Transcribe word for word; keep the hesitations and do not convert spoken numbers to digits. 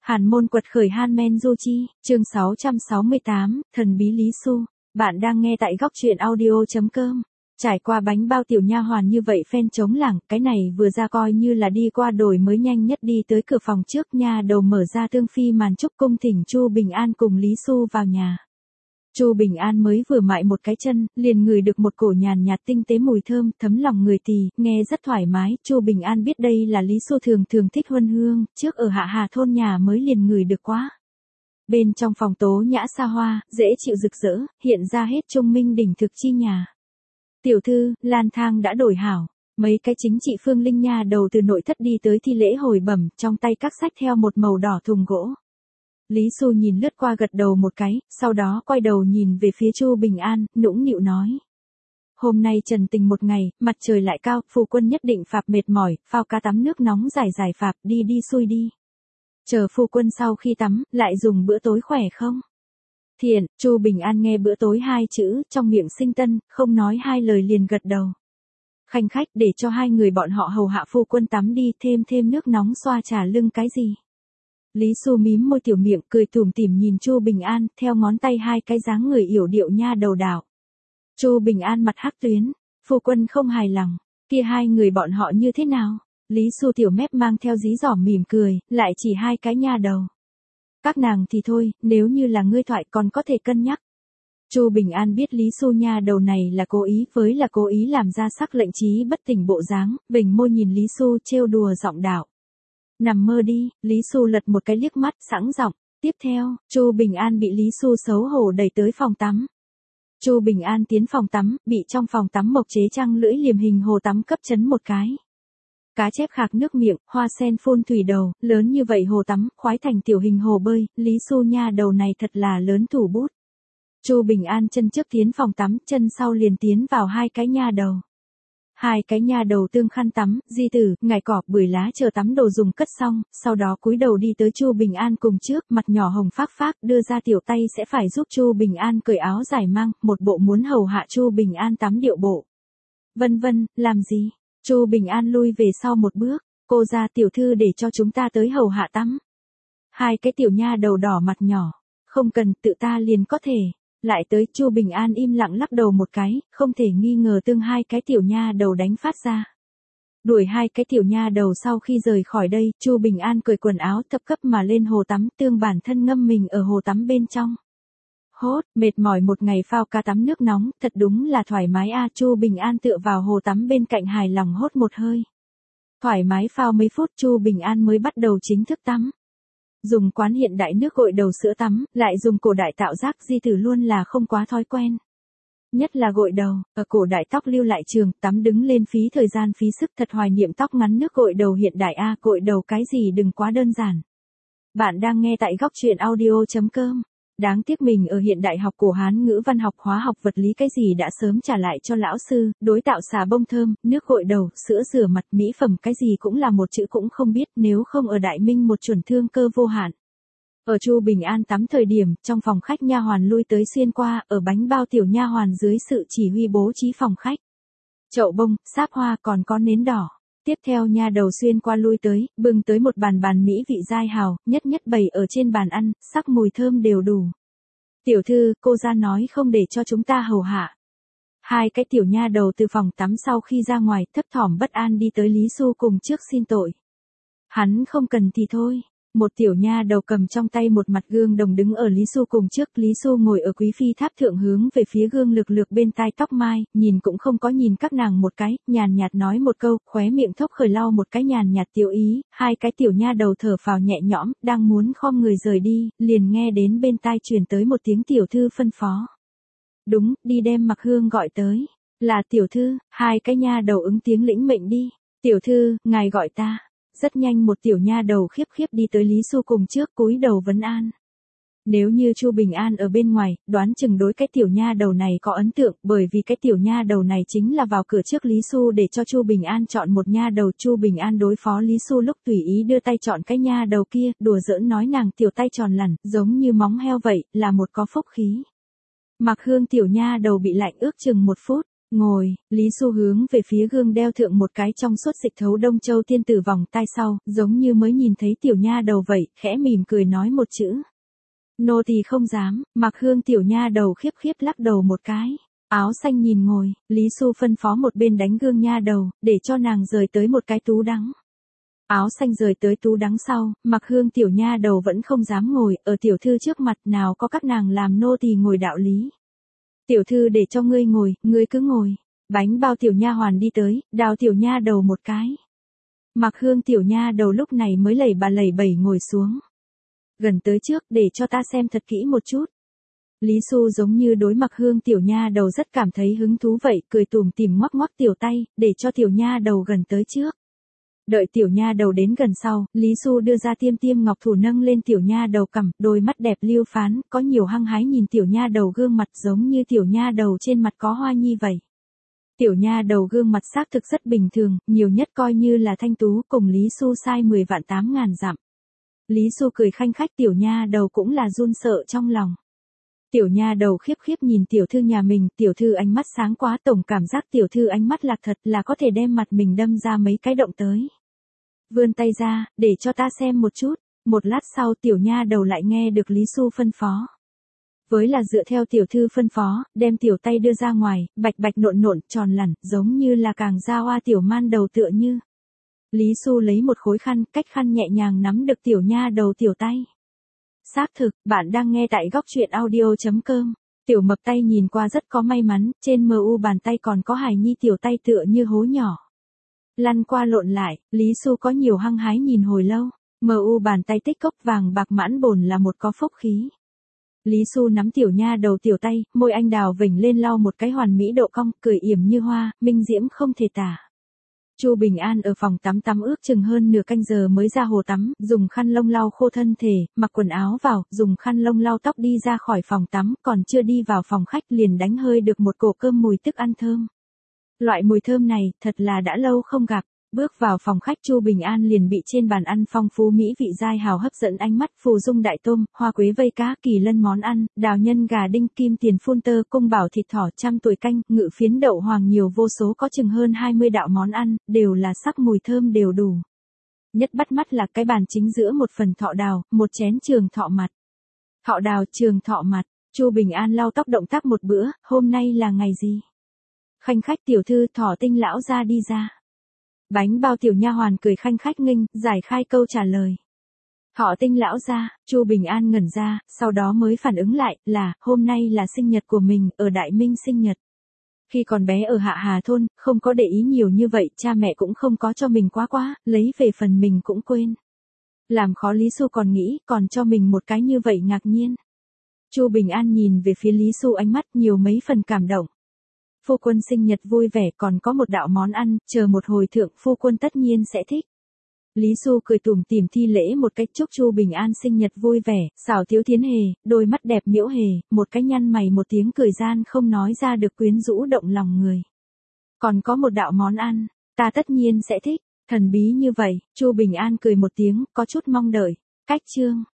Hàn môn quật khởi Han Du Chi, chương sáu trăm sáu mươi tám, thần bí Lý Xu. Bạn đang nghe tại góc truyện audio chấm com. Trải qua bánh bao tiểu nha hoàn như vậy phen chống lảng, cái này vừa ra coi như là đi qua đồi mới nhanh nhất đi tới cửa phòng trước nha đầu mở ra tương phi màn trúc cung thỉnh Chu Bình An cùng Lý Xu vào nhà. Chu Bình An mới vừa mại một cái chân, liền ngửi được một cổ nhàn nhạt tinh tế mùi thơm, thấm lòng người tỳ, nghe rất thoải mái. Chu Bình An biết đây là Lý Xu thường thường thích huân hương, trước ở Hạ Hà thôn nhà mới liền ngửi được quá. Bên trong phòng tố nhã xa hoa, dễ chịu rực rỡ, hiện ra hết trung minh đỉnh thực chi nhà. Tiểu thư, lan thang đã đổi hảo. Mấy cái chính trị phương linh nha đầu từ nội thất đi tới thi lễ hồi bẩm, trong tay các sách theo một màu đỏ thùng gỗ. Lý Xu nhìn lướt qua gật đầu một cái, sau đó quay đầu nhìn về phía Chu Bình An, nũng nịu nói. Hôm nay trần tình một ngày, mặt trời lại cao, phu quân nhất định phạp mệt mỏi, phao cá tắm nước nóng giải giải phạp, đi đi xuôi đi. Chờ phu quân sau khi tắm, lại dùng bữa tối khỏe không? Thiện, Chu Bình An nghe bữa tối hai chữ, trong miệng sinh tân, không nói hai lời liền gật đầu. Khanh khách để cho hai người bọn họ hầu hạ phu quân tắm đi, thêm thêm nước nóng xoa trà lưng cái gì. Lý Xu mím môi tiểu miệng cười tủm tỉm nhìn Chu Bình An, theo ngón tay hai cái dáng người yểu điệu nha đầu đảo. Chu Bình An mặt hắc tuyến, phu quân không hài lòng, kia hai người bọn họ như thế nào? Lý Xu tiểu mép mang theo dí dỏm mỉm cười, lại chỉ hai cái nha đầu. Các nàng thì thôi, nếu như là ngươi thoại còn có thể cân nhắc. Chu Bình An biết Lý Xu nha đầu này là cố ý, với là cố ý làm ra sắc lệnh trí bất tỉnh bộ dáng, bình môi nhìn Lý Xu trêu đùa giọng đạo. Nằm mơ đi, Lý Xu lật một cái liếc mắt sẵn giọng. Tiếp theo, Chu Bình An bị Lý Xu xấu hổ đẩy tới phòng tắm. Chu Bình An tiến phòng tắm, bị trong phòng tắm mộc chế trăng lưỡi liềm hình hồ tắm cấp chấn một cái. Cá chép khạc nước miệng, hoa sen phun thủy đầu, lớn như vậy hồ tắm, khoái thành tiểu hình hồ bơi, Lý Xu nha đầu này thật là lớn thủ bút. Chu Bình An chân trước tiến phòng tắm, chân sau liền tiến vào hai cái nha đầu. Hai cái nha đầu tương khăn tắm, di tử, ngải cỏ, bưởi lá chờ tắm đồ dùng cất xong, sau đó cúi đầu đi tới Chu Bình An cùng trước, mặt nhỏ hồng phác phác, đưa ra tiểu tay sẽ phải giúp Chu Bình An cởi áo giải mang, một bộ muốn hầu hạ Chu Bình An tắm điệu bộ. Vân vân, làm gì? Chu Bình An lui về sau một bước, cô ra tiểu thư để cho chúng ta tới hầu hạ tắm. Hai cái tiểu nha đầu đỏ mặt nhỏ, không cần, tự ta liền có thể. Lại tới, Chu Bình An im lặng lắc đầu một cái, không thể nghi ngờ tương hai cái tiểu nha đầu đánh phát ra. Đuổi hai cái tiểu nha đầu sau khi rời khỏi đây, Chu Bình An cởi quần áo thấp cấp mà lên hồ tắm, tương bản thân ngâm mình ở hồ tắm bên trong. Hốt, mệt mỏi một ngày phao cá tắm nước nóng, thật đúng là thoải mái a. Chu Bình An tựa vào hồ tắm bên cạnh hài lòng hốt một hơi. Thoải mái phao mấy phút Chu Bình An mới bắt đầu chính thức tắm. Dùng quán hiện đại nước gội đầu sữa tắm, lại dùng cổ đại tạo giác di tử luôn là không quá thói quen. Nhất là gội đầu, ở cổ đại tóc lưu lại trường, tắm đứng lên phí thời gian phí sức, thật hoài niệm tóc ngắn nước gội đầu hiện đại a, gội đầu cái gì đừng quá đơn giản. Bạn đang nghe tại góc truyện audio chấm com. Đáng tiếc mình ở hiện đại học cổ Hán ngữ văn học hóa học vật lý cái gì đã sớm trả lại cho lão sư, đối tạo xà bông thơm, nước gội đầu, sữa rửa mặt, mỹ phẩm cái gì cũng là một chữ cũng không biết, nếu không ở Đại Minh một chuẩn thương cơ vô hạn. Ở Chu Bình An tắm thời điểm, trong phòng khách nha hoàn lui tới xuyên qua, ở bánh bao tiểu nha hoàn dưới sự chỉ huy bố trí phòng khách. Chậu bông, sáp hoa còn có nến đỏ. Tiếp theo nha đầu xuyên qua lui tới, bưng tới một bàn bàn mỹ vị dai hào, nhất nhất bày ở trên bàn ăn, sắc mùi thơm đều đủ. Tiểu thư, cô ra nói không để cho chúng ta hầu hạ. Hai cái tiểu nha đầu từ phòng tắm sau khi ra ngoài, thấp thỏm bất an đi tới Lý Xu cùng trước xin tội. Hắn không cần thì thôi. Một tiểu nha đầu cầm trong tay một mặt gương đồng đứng ở Lý Xu cùng trước, Lý Xu ngồi ở quý phi tháp thượng hướng về phía gương lược lược bên tai tóc mai, nhìn cũng không có nhìn các nàng một cái, nhàn nhạt nói một câu, khóe miệng thốc khởi lau một cái nhàn nhạt tiểu ý, hai cái tiểu nha đầu thở phào nhẹ nhõm, đang muốn khom người rời đi, liền nghe đến bên tai truyền tới một tiếng tiểu thư phân phó. Đúng, đi đem Mặc Hương gọi tới. Là tiểu thư, hai cái nha đầu ứng tiếng lĩnh mệnh đi. Tiểu thư, ngài gọi ta. Rất nhanh một tiểu nha đầu khiếp khiếp đi tới Lý Xu cùng trước, cúi đầu vấn an. Nếu như Chu Bình An ở bên ngoài, đoán chừng đối cái tiểu nha đầu này có ấn tượng, bởi vì cái tiểu nha đầu này chính là vào cửa trước Lý Xu để cho Chu Bình An chọn một nha đầu. Chu Bình An đối phó Lý Xu lúc tùy ý đưa tay chọn cái nha đầu kia, đùa giỡn nói nàng tiểu tay tròn lẳn, giống như móng heo vậy, là một có phúc khí. Mặc Hương tiểu nha đầu bị lạnh ước chừng một phút, Ngồi, Lý Xu hướng về phía gương đeo thượng một cái trong suốt dịch thấu Đông Châu tiên tử vòng tai sau, giống như mới nhìn thấy tiểu nha đầu vậy, khẽ mỉm cười nói một chữ. Nô tỳ không dám. Mặc Hương tiểu nha đầu khiếp khiếp lắc đầu một cái. Áo xanh nhìn ngồi, Lý Xu phân phó một bên đánh gương nha đầu, để cho nàng rời tới một cái tú đắng. Áo xanh rời tới tú đắng sau, Mặc Hương tiểu nha đầu vẫn không dám ngồi, ở tiểu thư trước mặt nào có các nàng làm nô tỳ ngồi đạo lý. Tiểu thư để cho ngươi ngồi, ngươi cứ ngồi. Bánh bao tiểu nha hoàn đi tới, đào tiểu nha đầu một cái. Mặc Hương tiểu nha đầu lúc này mới lẩy bà lẩy bẩy ngồi xuống. Gần tới trước, để cho ta xem thật kỹ một chút. Lý Xu giống như đối Mặc Hương tiểu nha đầu rất cảm thấy hứng thú vậy, cười tủm tỉm ngoắc ngoắc tiểu tay, để cho tiểu nha đầu gần tới trước. Đợi tiểu nha đầu đến gần sau, Lý Xu đưa ra tiêm tiêm ngọc thủ nâng lên tiểu nha đầu cằm, đôi mắt đẹp liêu phán, có nhiều hăng hái nhìn tiểu nha đầu gương mặt giống như tiểu nha đầu trên mặt có hoa nhi vậy. Tiểu nha đầu gương mặt xác thực rất bình thường, nhiều nhất coi như là thanh tú, cùng Lý Xu sai mười vạn tám ngàn dặm. Lý Xu cười khanh khách, tiểu nha đầu cũng là run sợ trong lòng. Tiểu nha đầu khiếp khiếp nhìn tiểu thư nhà mình, tiểu thư ánh mắt sáng quá, tổng cảm giác tiểu thư ánh mắt lạc thật là có thể đem mặt mình đâm ra mấy cái động tới. Vươn tay ra, để cho ta xem một chút. Một lát sau tiểu nha đầu lại nghe được Lý Xu phân phó. Với là dựa theo tiểu thư phân phó, đem tiểu tay đưa ra ngoài, bạch bạch nộn nộn, tròn lẳn, giống như là càng ra hoa tiểu man đầu tựa như. Lý Xu lấy một khối khăn, cách khăn nhẹ nhàng nắm được tiểu nha đầu tiểu tay. Xác thực, bạn đang nghe tại góc truyện audio chấm com. Tiểu mập tay nhìn qua rất có may mắn, trên mờ u bàn tay còn có hài nhi tiểu tay tựa như hố nhỏ. Lăn qua lộn lại, Lý Xu có nhiều hăng hái nhìn hồi lâu. Mờ u bàn tay tích cốc vàng bạc mãn bồn là một có phúc khí. Lý Xu nắm tiểu nha đầu tiểu tay, môi anh đào vểnh lên lau một cái hoàn mỹ độ cong, cười yểm như hoa, minh diễm không thể tả. Chu Bình An ở phòng tắm tắm ước chừng hơn nửa canh giờ mới ra hồ tắm, dùng khăn lông lau khô thân thể, mặc quần áo vào, dùng khăn lông lau tóc đi ra khỏi phòng tắm, còn chưa đi vào phòng khách liền đánh hơi được một cổ cơm mùi thức ăn thơm. Loại mùi thơm này, thật là đã lâu không gặp. Bước vào phòng khách, Chu Bình An liền bị trên bàn ăn phong phú mỹ vị dai hào hấp dẫn ánh mắt, phù dung đại tôm, hoa quế vây cá, kỳ lân món ăn, đào nhân gà đinh, kim tiền phun tơ, cung bảo thịt thỏ, trăm tuổi canh, ngự phiến đậu hoàng, nhiều vô số có chừng hơn hai mươi đạo món ăn, đều là sắc mùi thơm đều đủ. Nhất bắt mắt là cái bàn chính giữa một phần thọ đào, một chén trường thọ mặt. Thọ đào, trường thọ mặt. Chu Bình An lau tóc động tác một bữa, hôm nay là ngày gì? Khanh khách tiểu thư, Thỏ Tinh lão ra đi ra. Bánh bao tiểu nha hoàn cười khanh khách nghênh, giải khai câu trả lời. Thỏ Tinh lão ra, Chu Bình An ngẩn ra, sau đó mới phản ứng lại, là, hôm nay là sinh nhật của mình, ở Đại Minh sinh nhật. Khi còn bé ở Hạ Hà thôn, không có để ý nhiều như vậy, cha mẹ cũng không có cho mình quá quá, lấy về phần mình cũng quên. Làm khó Lý Xu còn nghĩ, còn cho mình một cái như vậy ngạc nhiên. Chu Bình An nhìn về phía Lý Xu ánh mắt nhiều mấy phần cảm động. Phu quân sinh nhật vui vẻ, còn có một đạo món ăn, chờ một hồi thượng phu quân tất nhiên sẽ thích. Lý Xu cười tủm tỉm thi lễ một cách chúc Chu Bình An sinh nhật vui vẻ, xảo tiếu thiến hề, đôi mắt đẹp miễu hề, một cái nhăn mày một tiếng cười gian không nói ra được quyến rũ động lòng người. Còn có một đạo món ăn, ta tất nhiên sẽ thích, thần bí như vậy, Chu Bình An cười một tiếng, có chút mong đợi. Cách chương